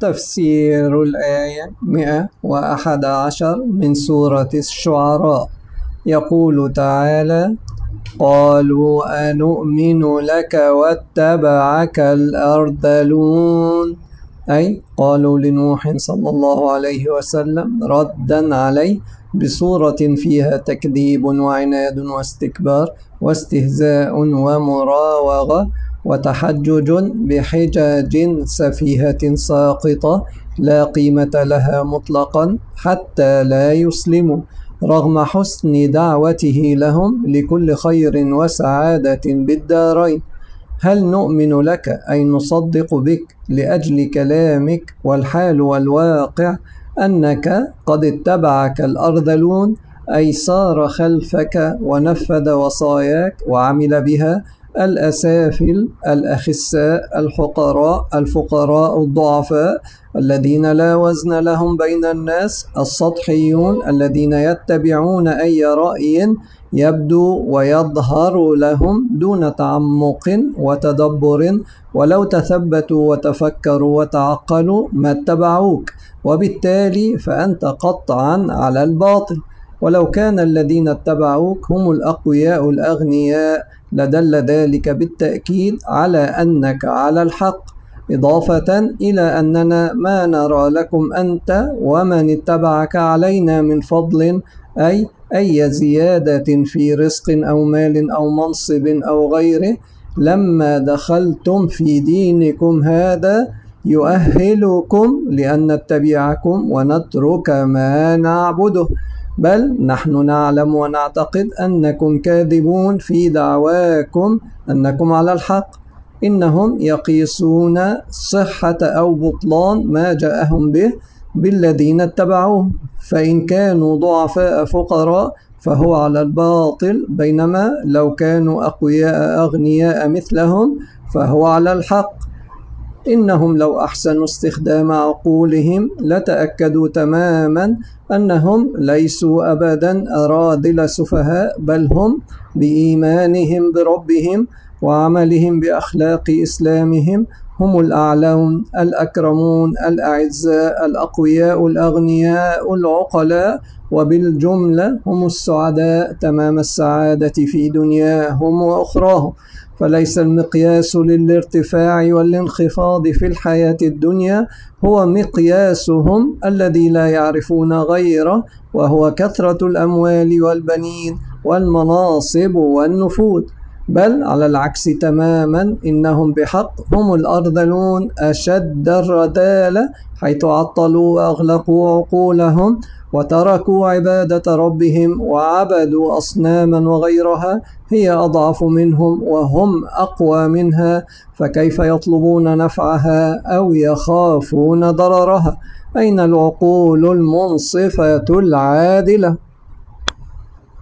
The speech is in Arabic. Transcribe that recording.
تفسير الآية 111 من سورة الشعراء. يقول تعالى: قالوا أنؤمن لك واتبعك الأرذلون، أي قالوا لنوح صلى الله عليه وسلم ردا عليه بصورة فيها تكذيب وعناد واستكبار واستهزاء ومراوغة وتحجج بحجج سفيهة ساقطة لا قيمة لها مطلقا حتى لا يسلموا، رغم حسن دعوته لهم لكل خير وسعادة بالدارين. هل نؤمن لك أي نصدق بك لأجل كلامك، والحال والواقع أنك قد اتبعك الأرذلون، أي سار خلفك ونفذ وصاياك وعمل بها الأسافل الأخساء الفقراء الضعفاء الذين لا وزن لهم بين الناس، السطحيون الذين يتبعون أي رأي يبدو ويظهر لهم دون تعمق وتدبر، ولو تثبتوا وتفكروا وتعقلوا ما اتبعوك، وبالتالي فأنت قطعا على الباطل. ولو كان الذين اتبعوك هم الأقوياء الأغنياء لدل ذلك بالتأكيد على أنك على الحق، إضافة إلى أننا ما نرى لكم أنت ومن اتبعك علينا من فضل، أي زيادة في رزق أو مال أو منصب أو غيره لما دخلتم في دينكم هذا يؤهلكم لأن نتبعكم ونترك ما نعبده، بل نحن نعلم ونعتقد أنكم كاذبون في دعواكم أنكم على الحق. إنهم يقيسون صحة أو بطلان ما جاءهم به بالذين اتبعوه، فإن كانوا ضعفاء فقراء فهو على الباطل، بينما لو كانوا أقوياء أغنياء مثلهم فهو على الحق. إنهم لو أحسنوا استخدام عقولهم لتأكدوا تماما أنهم ليسوا أبدا أراذل سفهاء، بل هم بإيمانهم بربهم وعملهم بأخلاق إسلامهم هم الأعلون الأكرمون الأعزاء الأقوياء الأغنياء العقلاء، وبالجملة هم السعداء تمام السعادة في دنياهم وأخراهم. فليس المقياس للارتفاع والانخفاض في الحياة الدنيا هو مقياسهم الذي لا يعرفون غيره، وهو كثرة الأموال والبنين والمناصب والنفوذ، بل على العكس تماما، إنهم بحق هم الأرذلون أشد الرذالة، حيث عطلوا وأغلقوا عقولهم وتركوا عبادة ربهم وعبدوا أصناما وغيرها هي أضعف منهم وهم أقوى منها، فكيف يطلبون نفعها أو يخافون ضررها؟ أين العقول المنصفة العادلة؟